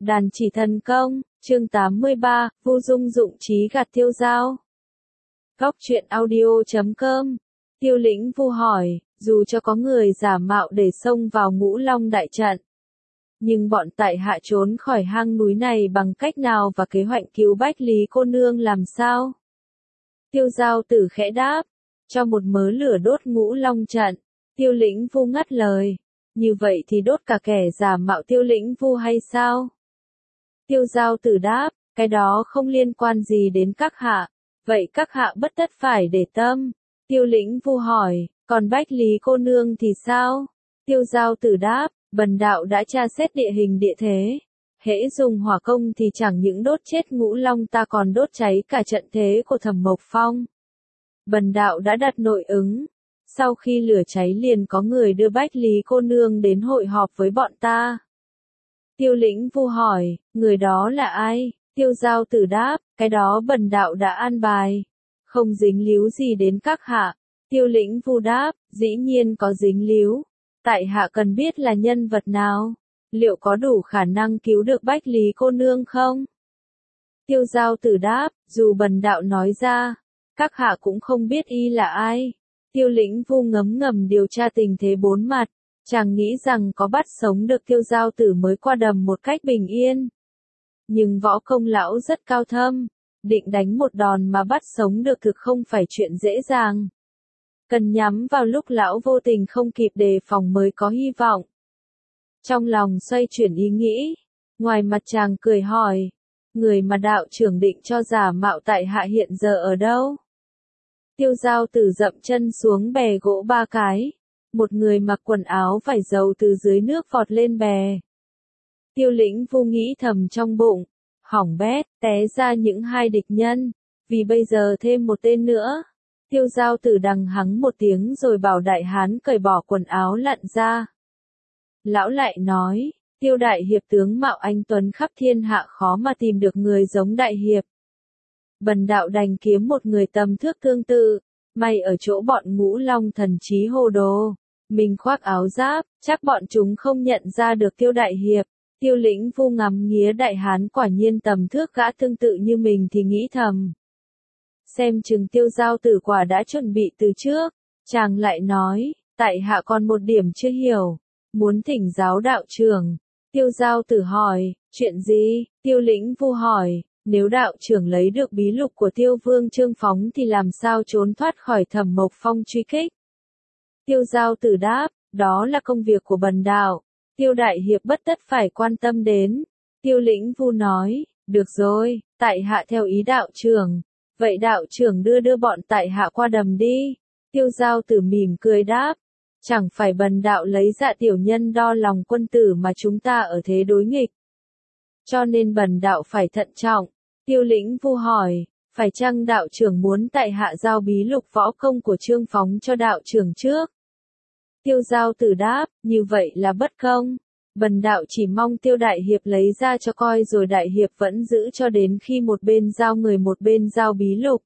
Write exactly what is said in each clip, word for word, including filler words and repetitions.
Đàn chỉ thần công, chương tám mươi ba, Vu Dung dụng trí gạt Tiêu Dao. Góc truyện audio chấm com. Tiêu Lĩnh Vu hỏi, dù cho có người giả mạo để xông vào Ngũ Long đại trận, nhưng bọn tại hạ trốn khỏi hang núi này bằng cách nào và kế hoạch cứu Bách Lý cô nương làm sao? Tiêu Dao Tử khẽ đáp, cho một mớ lửa đốt Ngũ Long trận. Tiêu Lĩnh Vu ngắt lời, như vậy thì đốt cả kẻ giả mạo Tiêu Lĩnh Vu hay sao? Tiêu Dao Tử đáp, cái đó không liên quan gì đến các hạ, vậy các hạ bất tất phải để tâm. Tiêu Lĩnh Vu hỏi, còn Bách Lý cô nương thì sao? Tiêu Dao Tử đáp, bần đạo đã tra xét địa hình địa thế. Hễ dùng hỏa công thì chẳng những đốt chết Ngũ Long ta còn đốt cháy cả trận thế của Thẩm Mộc Phong. Bần đạo đã đặt nội ứng. Sau khi lửa cháy liền có người đưa Bách Lý cô nương đến hội họp với bọn ta. Tiêu Lĩnh Vu hỏi, người đó là ai? Tiêu Dao Tử đáp, cái đó bần đạo đã an bài. Không dính líu gì đến các hạ. Tiêu Lĩnh Vu đáp, dĩ nhiên có dính líu. Tại hạ cần biết là nhân vật nào? Liệu có đủ khả năng cứu được Bách Lý cô nương không? Tiêu Dao Tử đáp, dù bần đạo nói ra, các hạ cũng không biết y là ai. Tiêu Lĩnh Vu ngấm ngầm điều tra tình thế bốn mặt, chàng nghĩ rằng có bắt sống được Tiêu Dao Tử mới qua đầm một cách bình yên. Nhưng võ công lão rất cao thâm, định đánh một đòn mà bắt sống được thực không phải chuyện dễ dàng. Cần nhắm vào lúc lão vô tình không kịp đề phòng mới có hy vọng. Trong lòng xoay chuyển ý nghĩ, ngoài mặt chàng cười hỏi, người mà đạo trưởng định cho giả mạo tại hạ hiện giờ ở đâu? Tiêu Dao Tử dậm chân xuống bè gỗ ba cái, một người mặc quần áo vải dầu từ dưới nước vọt lên bè. Tiêu Lĩnh Vu nghĩ thầm trong bụng, hỏng bét, té ra những hai địch nhân, vì bây giờ thêm một tên nữa. Tiêu Dao Tử đằng hắng một tiếng rồi bảo đại hán cởi bỏ quần áo lặn ra. Lão lại nói, Tiêu đại hiệp tướng mạo anh tuấn khắp thiên hạ khó mà tìm được người giống đại hiệp. Bần đạo đành kiếm một người tầm thước tương tự, may ở chỗ bọn Ngũ Long thần trí hồ đồ, mình khoác áo giáp, chắc bọn chúng không nhận ra được Tiêu đại hiệp. Tiêu Lĩnh Vu ngắm nghía đại hán quả nhiên tầm thước gã tương tự như mình thì nghĩ thầm. Xem chừng Tiêu Dao Tử quả đã chuẩn bị từ trước, chàng lại nói, tại hạ còn một điểm chưa hiểu, muốn thỉnh giáo đạo trưởng. Tiêu Dao Tử hỏi, chuyện gì? Tiêu Lĩnh Vu hỏi, nếu đạo trưởng lấy được bí lục của Tiêu Vương Trương Phóng thì làm sao trốn thoát khỏi Thẩm Mộc Phong truy kích? Tiêu Dao Tử đáp, đó là công việc của bần đạo, Tiêu đại hiệp bất tất phải quan tâm đến. Tiêu Lĩnh Vu nói, được rồi, tại hạ theo ý đạo trưởng, vậy đạo trưởng đưa đưa bọn tại hạ qua đầm đi. Tiêu Dao Tử mỉm cười đáp, chẳng phải bần đạo lấy dạ tiểu nhân đo lòng quân tử mà chúng ta ở thế đối nghịch, cho nên bần đạo phải thận trọng. Tiêu Lĩnh Vu hỏi, phải chăng đạo trưởng muốn tại hạ giao bí lục võ công của Trương Phóng cho đạo trưởng trước? Tiêu Dao Tử đáp, như vậy là bất công. Bần đạo chỉ mong Tiêu đại hiệp lấy ra cho coi rồi đại hiệp vẫn giữ cho đến khi một bên giao người một bên giao bí lục.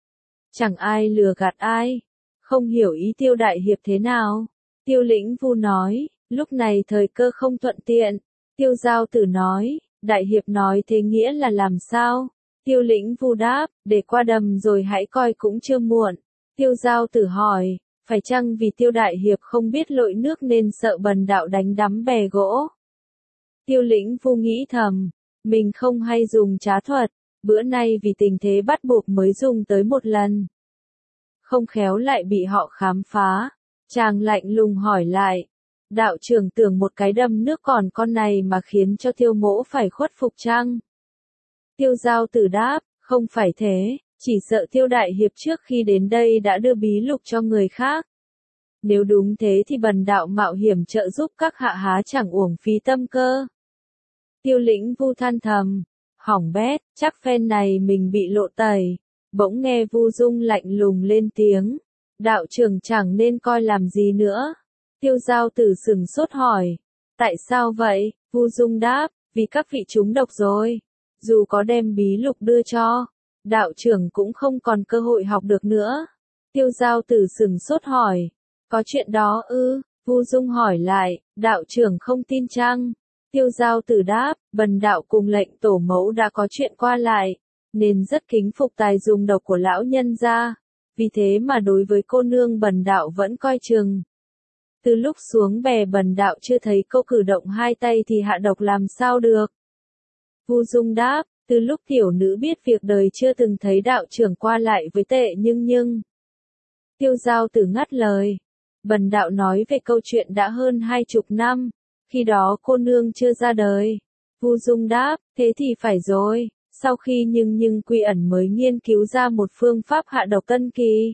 Chẳng ai lừa gạt ai. Không hiểu ý Tiêu đại hiệp thế nào? Tiêu Lĩnh Vu nói, lúc này thời cơ không thuận tiện. Tiêu Dao Tử nói, đại hiệp nói thế nghĩa là làm sao? Tiêu Lĩnh Vu đáp, để qua đầm rồi hãy coi cũng chưa muộn. Tiêu Dao Tử hỏi, phải chăng vì Tiêu đại hiệp không biết lội nước nên sợ bần đạo đánh đắm bè gỗ? Tiêu Lĩnh Vu nghĩ thầm, mình không hay dùng trá thuật, bữa nay vì tình thế bắt buộc mới dùng tới một lần. Không khéo lại bị họ khám phá. Chàng lạnh lùng hỏi lại, đạo trưởng tưởng một cái đầm nước còn con này mà khiến cho Tiêu mỗ phải khuất phục chăng? Tiêu Dao Tử đáp, không phải thế, chỉ sợ Tiêu đại hiệp trước khi đến đây đã đưa bí lục cho người khác. Nếu đúng thế thì bần đạo mạo hiểm trợ giúp các hạ há chẳng uổng phí tâm cơ. Tiêu Lĩnh Vu than thầm, hỏng bét, chắc phen này mình bị lộ tẩy. Bỗng nghe Vu Dung lạnh lùng lên tiếng, đạo trưởng chẳng nên coi làm gì nữa. Tiêu Dao Tử sừng sốt hỏi, tại sao vậy? Vu Dung đáp, vì các vị trúng độc rồi. Dù có đem bí lục đưa cho, đạo trưởng cũng không còn cơ hội học được nữa. Tiêu Dao Tử sừng sốt hỏi, có chuyện đó ư? Vu Dung hỏi lại, đạo trưởng không tin chăng? Tiêu Giao Tử đáp, bần đạo cùng lệnh tổ mẫu đã có chuyện qua lại, nên rất kính phục tài dùng độc của lão nhân gia, vì thế mà đối với cô nương bần đạo vẫn coi chừng. Từ lúc xuống bè bần đạo chưa thấy cô cử động hai tay thì hạ độc làm sao được. Vu Dung đáp, từ lúc tiểu nữ biết việc đời chưa từng thấy đạo trưởng qua lại với tệ nhưng nhưng. Tiêu Giao Tử ngắt lời, bần đạo nói về câu chuyện đã hơn hai chục năm, khi đó cô nương chưa ra đời. Vu Dung đáp, thế thì phải rồi, sau khi nhưng nhưng quy ẩn mới nghiên cứu ra một phương pháp hạ độc tân kỳ.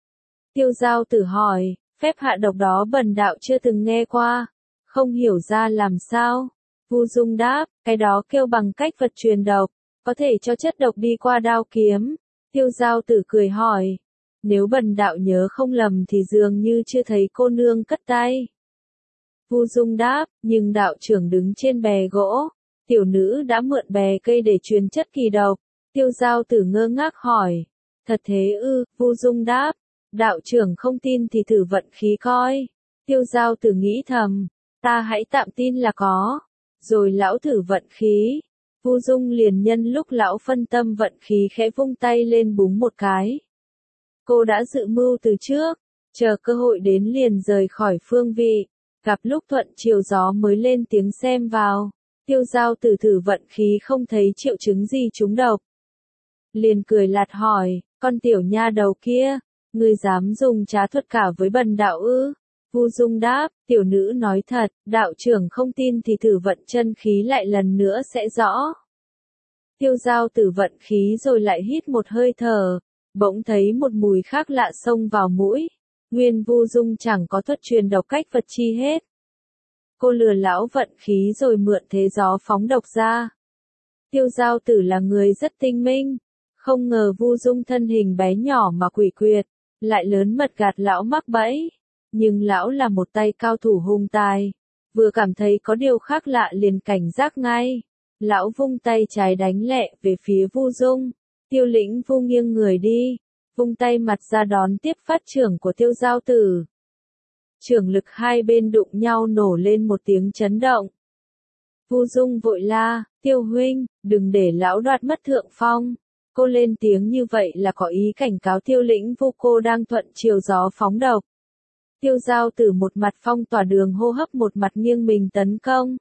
Tiêu Giao Tử hỏi, phép hạ độc đó bần đạo chưa từng nghe qua, không hiểu ra làm sao. Vu Dung đáp, cái đó kêu bằng cách vật truyền độc, có thể cho chất độc đi qua đao kiếm. Tiêu Giao Tử cười hỏi, nếu bần đạo nhớ không lầm thì dường như chưa thấy cô nương cất tay. Vu Dung đáp, nhưng đạo trưởng đứng trên bè gỗ, tiểu nữ đã mượn bè cây để truyền chất kỳ độc. Tiêu Giao Tử ngơ ngác hỏi, thật thế ư? Vu Dung đáp, đạo trưởng không tin thì thử vận khí coi. Tiêu Giao Tử nghĩ thầm, ta hãy tạm tin là có, rồi lão thử vận khí. Vu Dung liền nhân lúc lão phân tâm vận khí khẽ vung tay lên búng một cái. Cô đã dự mưu từ trước, chờ cơ hội đến liền rời khỏi phương vị, gặp lúc thuận chiều gió mới lên tiếng xem vào. Tiêu Giao Tử thử vận khí không thấy triệu chứng gì trúng độc. Liền cười lạt hỏi, con tiểu nha đầu kia, ngươi dám dùng trá thuật cả với bần đạo ư? Vu Dung đáp, tiểu nữ nói thật, đạo trưởng không tin thì thử vận chân khí lại lần nữa sẽ rõ. Tiêu Giao Tử vận khí rồi lại hít một hơi thở, bỗng thấy một mùi khác lạ xông vào mũi. Nguyên Vu Dung chẳng có thuật truyền độc cách vật chi hết. Cô lừa lão vận khí rồi mượn thế gió phóng độc ra. Tiêu Giao Tử là người rất tinh minh, không ngờ Vu Dung thân hình bé nhỏ mà quỷ quyệt, lại lớn mật gạt lão mắc bẫy. Nhưng lão là một tay cao thủ hung tài, vừa cảm thấy có điều khác lạ liền cảnh giác ngay. Lão vung tay trái đánh lẹ về phía Vu Dung. Tiêu Lĩnh Vu nghiêng người đi, vung tay mặt ra đón tiếp phát trưởng của Tiêu Giao Tử. Trưởng lực hai bên đụng nhau nổ lên một tiếng chấn động. Vu Dung vội la, Tiêu huynh, đừng để lão đoạt mất thượng phong. Cô lên tiếng như vậy là có ý cảnh cáo Tiêu Lĩnh Vu cô đang thuận chiều gió phóng độc. Tiêu Giao Tử một mặt phong tỏa đường hô hấp một mặt nghiêng mình tấn công.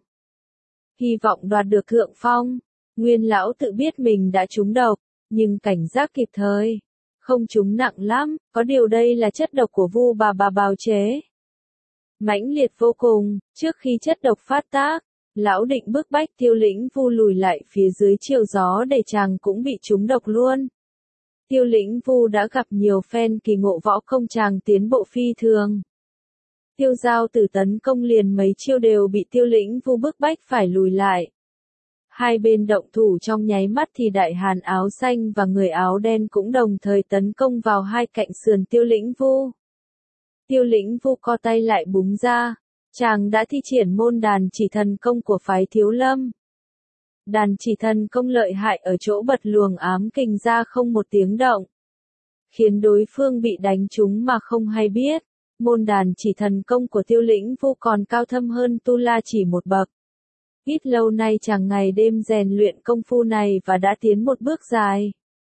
Hy vọng đoạt được thượng phong. Nguyên lão tự biết mình đã trúng độc, nhưng cảnh giác kịp thời. Không trúng nặng lắm, có điều đây là chất độc của Vu bà bà bào chế. Mãnh liệt vô cùng, trước khi chất độc phát tác, lão định bức bách Tiêu Lĩnh Vu lùi lại phía dưới chiều gió để chàng cũng bị trúng độc luôn. Tiêu Lĩnh Vu đã gặp nhiều phen kỳ ngộ võ công chàng tiến bộ phi thường. Tiêu Giao Tử tấn công liền mấy chiêu đều bị Tiêu Lĩnh Vu bức bách phải lùi lại. Hai bên động thủ trong nháy mắt thì đại hàn áo xanh và người áo đen cũng đồng thời tấn công vào hai cạnh sườn Tiêu Lĩnh Vu. Tiêu Lĩnh Vu co tay lại búng ra, chàng đã thi triển môn đàn chỉ thần công của phái Thiếu Lâm. Đàn chỉ thần công lợi hại ở chỗ bật luồng ám kình ra không một tiếng động, khiến đối phương bị đánh trúng mà không hay biết. Môn đàn chỉ thần công của Tiêu Lĩnh Vu còn cao thâm hơn Tu La chỉ một bậc. Ít lâu nay chàng ngày đêm rèn luyện công phu này và đã tiến một bước dài.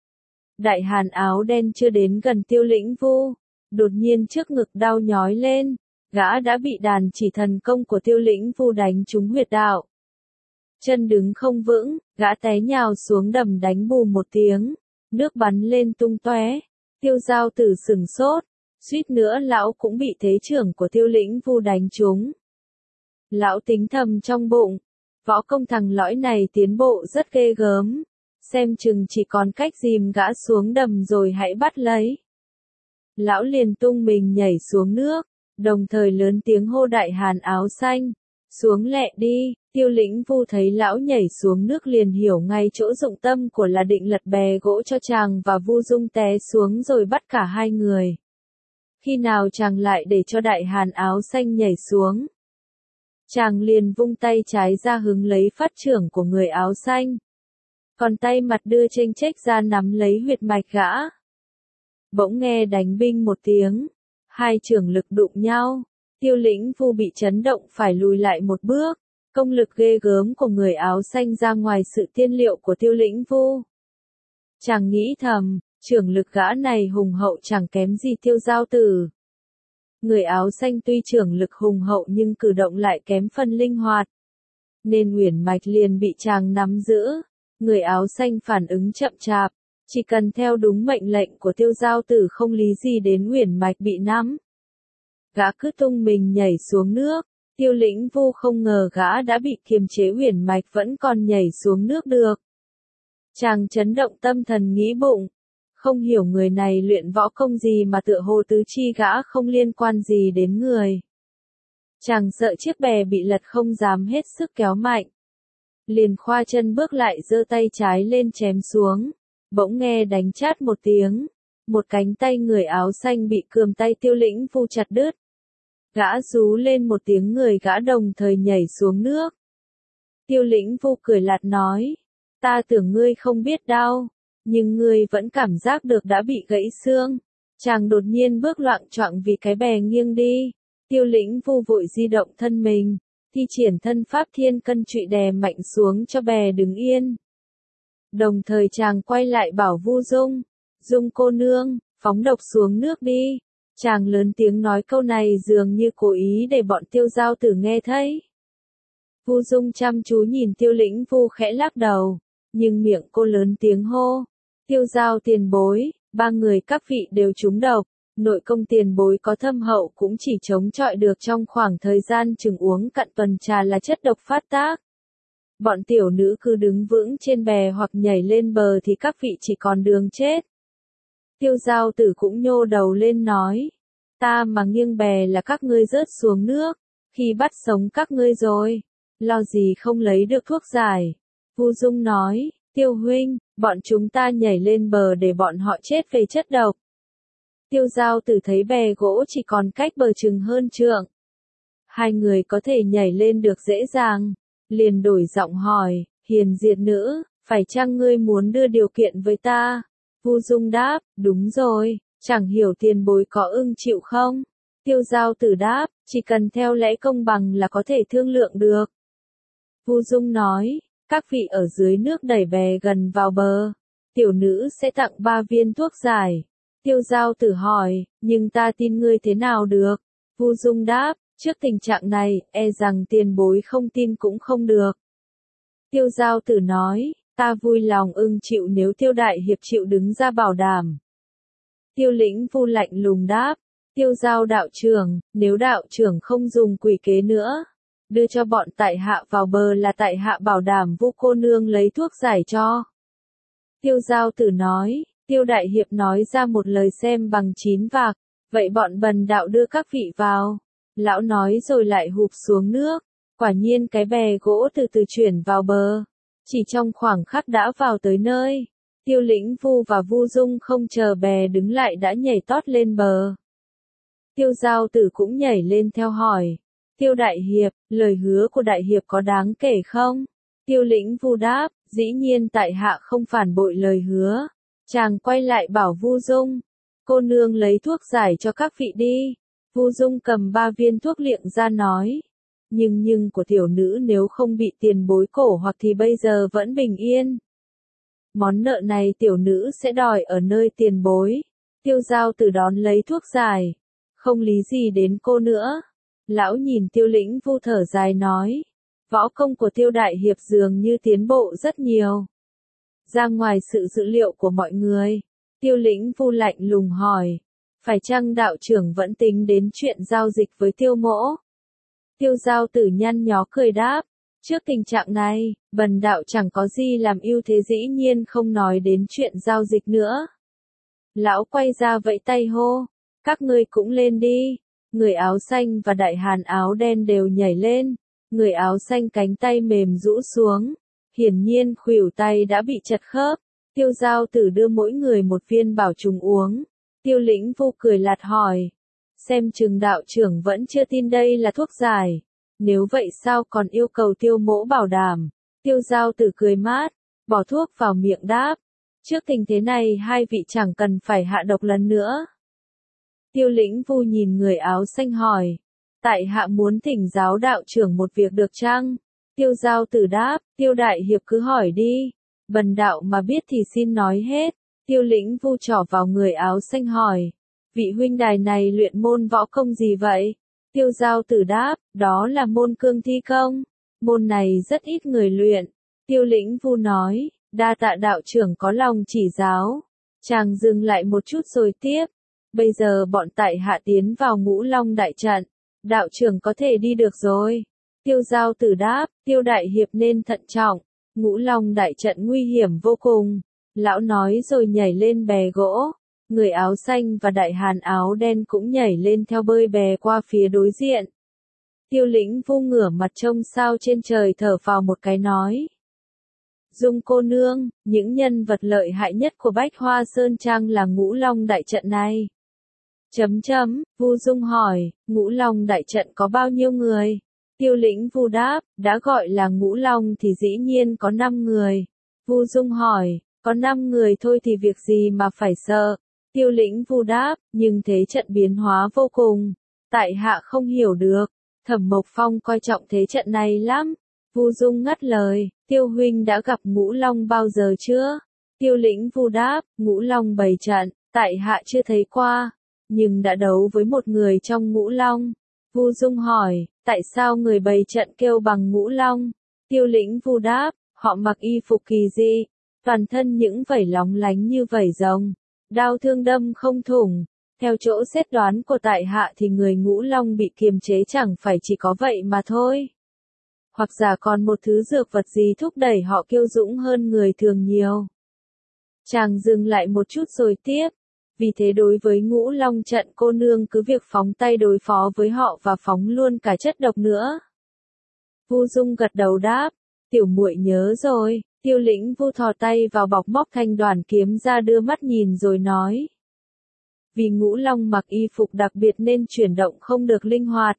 Đại hàn áo đen chưa đến gần Tiêu Lĩnh Vu, đột nhiên trước ngực đau nhói lên, gã đã bị đàn chỉ thần công của Tiêu Lĩnh Vu đánh trúng huyệt đạo. Chân đứng không vững, gã té nhào xuống đầm đánh bù một tiếng, nước bắn lên tung tóe. Tiêu Giao Tử sửng sốt, suýt nữa lão cũng bị thế trưởng của Tiêu Lĩnh Vu đánh trúng. Lão tính thầm trong bụng, võ công thằng lõi này tiến bộ rất ghê gớm, xem chừng chỉ còn cách dìm gã xuống đầm rồi hãy bắt lấy. Lão liền tung mình nhảy xuống nước, đồng thời lớn tiếng hô đại hàn áo xanh, xuống lẹ đi. Tiêu Lĩnh Vu thấy lão nhảy xuống nước liền hiểu ngay chỗ dụng tâm của là định lật bè gỗ cho chàng và Vu Dung té xuống rồi bắt cả hai người. Khi nào chàng lại để cho đại hàn áo xanh nhảy xuống, chàng liền vung tay trái ra hứng lấy phát trưởng của người áo xanh, còn tay mặt đưa chênh chếch ra nắm lấy huyệt mạch gã. Bỗng nghe đánh binh một tiếng, hai trưởng lực đụng nhau, Tiêu Lĩnh Vu bị chấn động phải lùi lại một bước, Công lực ghê gớm của người áo xanh ra ngoài sự tiên liệu của Tiêu Lĩnh Vu. Chàng nghĩ thầm, trưởng lực gã này hùng hậu chẳng kém gì Tiêu Giao Tử. Người áo xanh tuy trưởng lực hùng hậu nhưng cử động lại kém phần linh hoạt, nên uyển mạch liền bị chàng nắm giữ. Người áo xanh phản ứng chậm chạp, chỉ cần theo đúng mệnh lệnh của Tiêu Giao Tử không lý gì đến uyển mạch bị nắm. Gã cứ tung mình nhảy xuống nước. Tiêu Lĩnh Vu không ngờ gã đã bị kiềm chế uyển mạch vẫn còn nhảy xuống nước được. Chàng chấn động tâm thần nghĩ bụng, không hiểu người này luyện võ công gì mà tựa hồ tứ chi gã không liên quan gì đến người. Chàng sợ chiếc bè bị lật không dám hết sức kéo mạnh. Liền khoa chân bước lại giơ tay trái lên chém xuống, bỗng nghe đánh chát một tiếng, một cánh tay người áo xanh bị cườm tay Tiêu Lĩnh Vu chặt đứt. Gã rú lên một tiếng người gã đồng thời nhảy xuống nước. Tiêu Lĩnh Vu cười lạt nói, ta tưởng ngươi không biết đau, nhưng ngươi vẫn cảm giác được đã bị gãy xương. Chàng đột nhiên bước loạng choạng vì cái bè nghiêng đi. Tiêu Lĩnh Vu vội di động thân mình, thi triển thân pháp thiên cân trụy đè mạnh xuống cho bè đứng yên. Đồng thời chàng quay lại bảo Vu Dung, Dung cô nương, phóng độc xuống nước đi. Chàng lớn tiếng nói câu này dường như cố ý để bọn Tiêu Giao Tử nghe thấy. Vu Dung chăm chú nhìn Tiêu Lĩnh Vu khẽ lắc đầu, nhưng miệng cô lớn tiếng hô, Tiêu Giao tiền bối, ba người các vị đều trúng độc, nội công tiền bối có thâm hậu cũng chỉ chống chọi được trong khoảng thời gian chừng uống cạn tuần trà là chất độc phát tác. Bọn tiểu nữ cứ đứng vững trên bè hoặc nhảy lên bờ thì các vị chỉ còn đường chết. Tiêu Giao Tử cũng nhô đầu lên nói, ta mà nghiêng bè là các ngươi rớt xuống nước, khi bắt sống các ngươi rồi, lo gì không lấy được thuốc giải. Vu Dung nói, Tiêu huynh, bọn chúng ta nhảy lên bờ để bọn họ chết về chất độc. Tiêu Giao Tử thấy bè gỗ chỉ còn cách bờ chừng hơn trượng. Hai người có thể nhảy lên được dễ dàng, liền đổi giọng hỏi, hiền diệt nữ, phải chăng ngươi muốn đưa điều kiện với ta? Vu Dung đáp, đúng rồi, chẳng hiểu tiền bối có ưng chịu không? Tiêu Giao Tử đáp, chỉ cần theo lẽ công bằng là có thể thương lượng được. Vu Dung nói, các vị ở dưới nước đẩy bè gần vào bờ, tiểu nữ sẽ tặng ba viên thuốc giải. Tiêu Giao Tử hỏi, nhưng ta tin ngươi thế nào được? Vu Dung đáp, trước tình trạng này, e rằng tiền bối không tin cũng không được. Tiêu Giao Tử nói, ta vui lòng ưng chịu nếu Tiêu đại hiệp chịu đứng ra bảo đảm. Tiêu Lĩnh Vu lạnh lùng đáp, Tiêu Giao đạo trưởng, nếu đạo trưởng không dùng quỷ kế nữa, đưa cho bọn tại hạ vào bờ là tại hạ bảo đảm Vu cô nương lấy thuốc giải cho. Tiêu Giao Tử nói, Tiêu đại hiệp nói ra một lời xem bằng chín vạc, vậy bọn bần đạo đưa các vị vào. Lão nói rồi lại hụp xuống nước, quả nhiên cái bè gỗ từ từ chuyển vào bờ, chỉ trong khoảng khắc đã vào tới nơi. Tiêu Lĩnh Vu và Vu Dung không chờ bè đứng lại đã nhảy tót lên bờ. Tiêu Giao Tử cũng nhảy lên theo hỏi, Tiêu đại hiệp, lời hứa của đại hiệp có đáng kể không? Tiêu Lĩnh Vu đáp, dĩ nhiên tại hạ không phản bội lời hứa. Chàng quay lại bảo Vu Dung, cô nương lấy thuốc giải cho các vị đi. Vu Dung cầm ba viên thuốc liệng ra nói, nhưng nhưng của tiểu nữ nếu không bị tiền bối cổ hoặc thì bây giờ vẫn bình yên. Món nợ này tiểu nữ sẽ đòi ở nơi tiền bối. Tiêu Giao Tử đón lấy thuốc giải, không lý gì đến cô nữa. Lão nhìn Tiêu Lĩnh Vu thở dài nói, võ công của Tiêu đại hiệp dường như tiến bộ rất nhiều. Ra ngoài sự dự liệu của mọi người. Tiêu Lĩnh Vu lạnh lùng hỏi, phải chăng đạo trưởng vẫn tính đến chuyện giao dịch với Tiêu mỗ? Tiêu Giao Tử nhăn nhó cười đáp, trước tình trạng này, bần đạo chẳng có gì làm ưu thế dĩ nhiên không nói đến chuyện giao dịch nữa. Lão quay ra vẫy tay hô, các ngươi cũng lên đi. Người áo xanh và đại hàn áo đen đều nhảy lên, người áo xanh cánh tay mềm rũ xuống, hiển nhiên khuỷu tay đã bị chật khớp. Tiêu Giao Tử đưa mỗi người một viên bảo trùng uống. Tiêu Lĩnh Vu cười lạt hỏi, xem chừng đạo trưởng vẫn chưa tin đây là thuốc giải, nếu vậy sao còn yêu cầu Tiêu mỗ bảo đảm? Tiêu Giao Tử cười mát, bỏ thuốc vào miệng đáp, trước tình thế này hai vị chẳng cần phải hạ độc lần nữa. Tiêu Lĩnh Vu nhìn người áo xanh hỏi, tại hạ muốn thỉnh giáo đạo trưởng một việc được chăng? Tiêu Giao Tử đáp, Tiêu đại hiệp cứ hỏi đi. Bần đạo mà biết thì xin nói hết. Tiêu Lĩnh Vu trỏ vào người áo xanh hỏi. Vị huynh đài này luyện môn võ công gì vậy? Tiêu Giao Tử đáp, đó là môn cương thi công. Môn này rất ít người luyện. Tiêu Lĩnh Vu nói, đa tạ đạo trưởng có lòng chỉ giáo. Chàng dừng lại một chút rồi tiếp. Bây giờ bọn tại hạ tiến vào Ngũ Long đại trận. Đạo trưởng có thể đi được rồi. Tiêu Giao Tử đáp, Tiêu đại hiệp nên thận trọng. Ngũ Long đại trận nguy hiểm vô cùng. Lão nói rồi nhảy lên bè gỗ. Người áo xanh và đại hàn áo đen cũng nhảy lên theo bơi bè qua phía đối diện. Tiêu Lĩnh Vu ngửa mặt trông sao trên trời thở phào một cái nói. Dung cô nương, những nhân vật lợi hại nhất của Bách Hoa Sơn Trang là Ngũ Long đại trận này. Chấm chấm, Vu Dung hỏi, Ngũ Long đại trận có bao nhiêu người? Tiêu Lĩnh Vu đáp, đã gọi là Ngũ Long thì dĩ nhiên có năm người. Vu Dung hỏi, có năm người thôi thì việc gì mà phải sợ? Tiêu Lĩnh Vu đáp, nhưng thế trận biến hóa vô cùng. Tại hạ không hiểu được. Thẩm Mộc Phong coi trọng thế trận này lắm. Vu Dung ngắt lời, Tiêu huynh đã gặp Ngũ Long bao giờ chưa? Tiêu Lĩnh Vu đáp, Ngũ Long bày trận, tại hạ chưa thấy qua, nhưng đã đấu với một người trong Ngũ Long. Vu Dung hỏi, tại sao người bày trận kêu bằng Ngũ Long? Tiêu Lĩnh Vu đáp, họ mặc y phục kỳ dị, toàn thân những vảy lóng lánh như vảy rồng, đao thương đâm không thủng. Theo chỗ xét đoán của tại hạ thì người Ngũ Long bị kiềm chế chẳng phải chỉ có vậy mà thôi. Hoặc giả còn một thứ dược vật gì thúc đẩy họ kiêu dũng hơn người thường nhiều. Chàng dừng lại một chút rồi tiếp. Vì thế đối với Ngũ Long trận cô nương cứ việc phóng tay đối phó với họ và phóng luôn cả chất độc nữa. Vu Dung gật đầu đáp, tiểu muội nhớ rồi. Tiêu Lĩnh Vu thò tay vào bọc móc thanh đoàn kiếm ra đưa mắt nhìn rồi nói. Vì Ngũ Long mặc y phục đặc biệt nên chuyển động không được linh hoạt.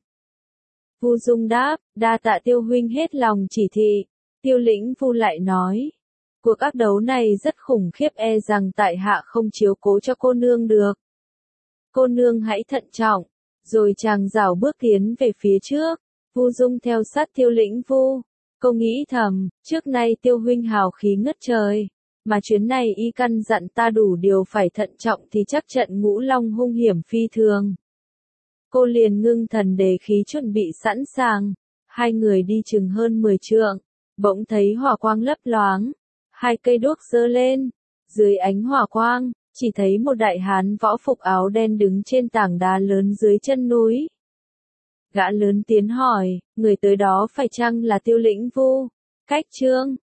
Vu Dung đáp, đa tạ Tiêu huynh hết lòng chỉ thị. Tiêu Lĩnh Vu lại nói, cuộc ác đấu này rất khủng khiếp, e rằng tại hạ không chiếu cố cho cô nương được. Cô nương hãy thận trọng. Rồi chàng rảo bước tiến về phía trước. Vu Dung theo sát Tiêu Lĩnh Vu. Cô nghĩ thầm, trước nay Tiêu huynh hào khí ngất trời, mà chuyến này y căn dặn ta đủ điều phải thận trọng thì chắc trận Ngũ Long hung hiểm phi thường. Cô liền ngưng thần đề khí chuẩn bị sẵn sàng. Hai người đi chừng hơn mười trượng, bỗng thấy hỏa quang lấp loáng, hai cây đuốc giơ lên, dưới ánh hỏa quang, chỉ thấy một đại hán võ phục áo đen đứng trên tảng đá lớn dưới chân núi. Gã lớn tiếng hỏi, người tới đó phải chăng là Tiêu Lĩnh Vu? Cách Trương,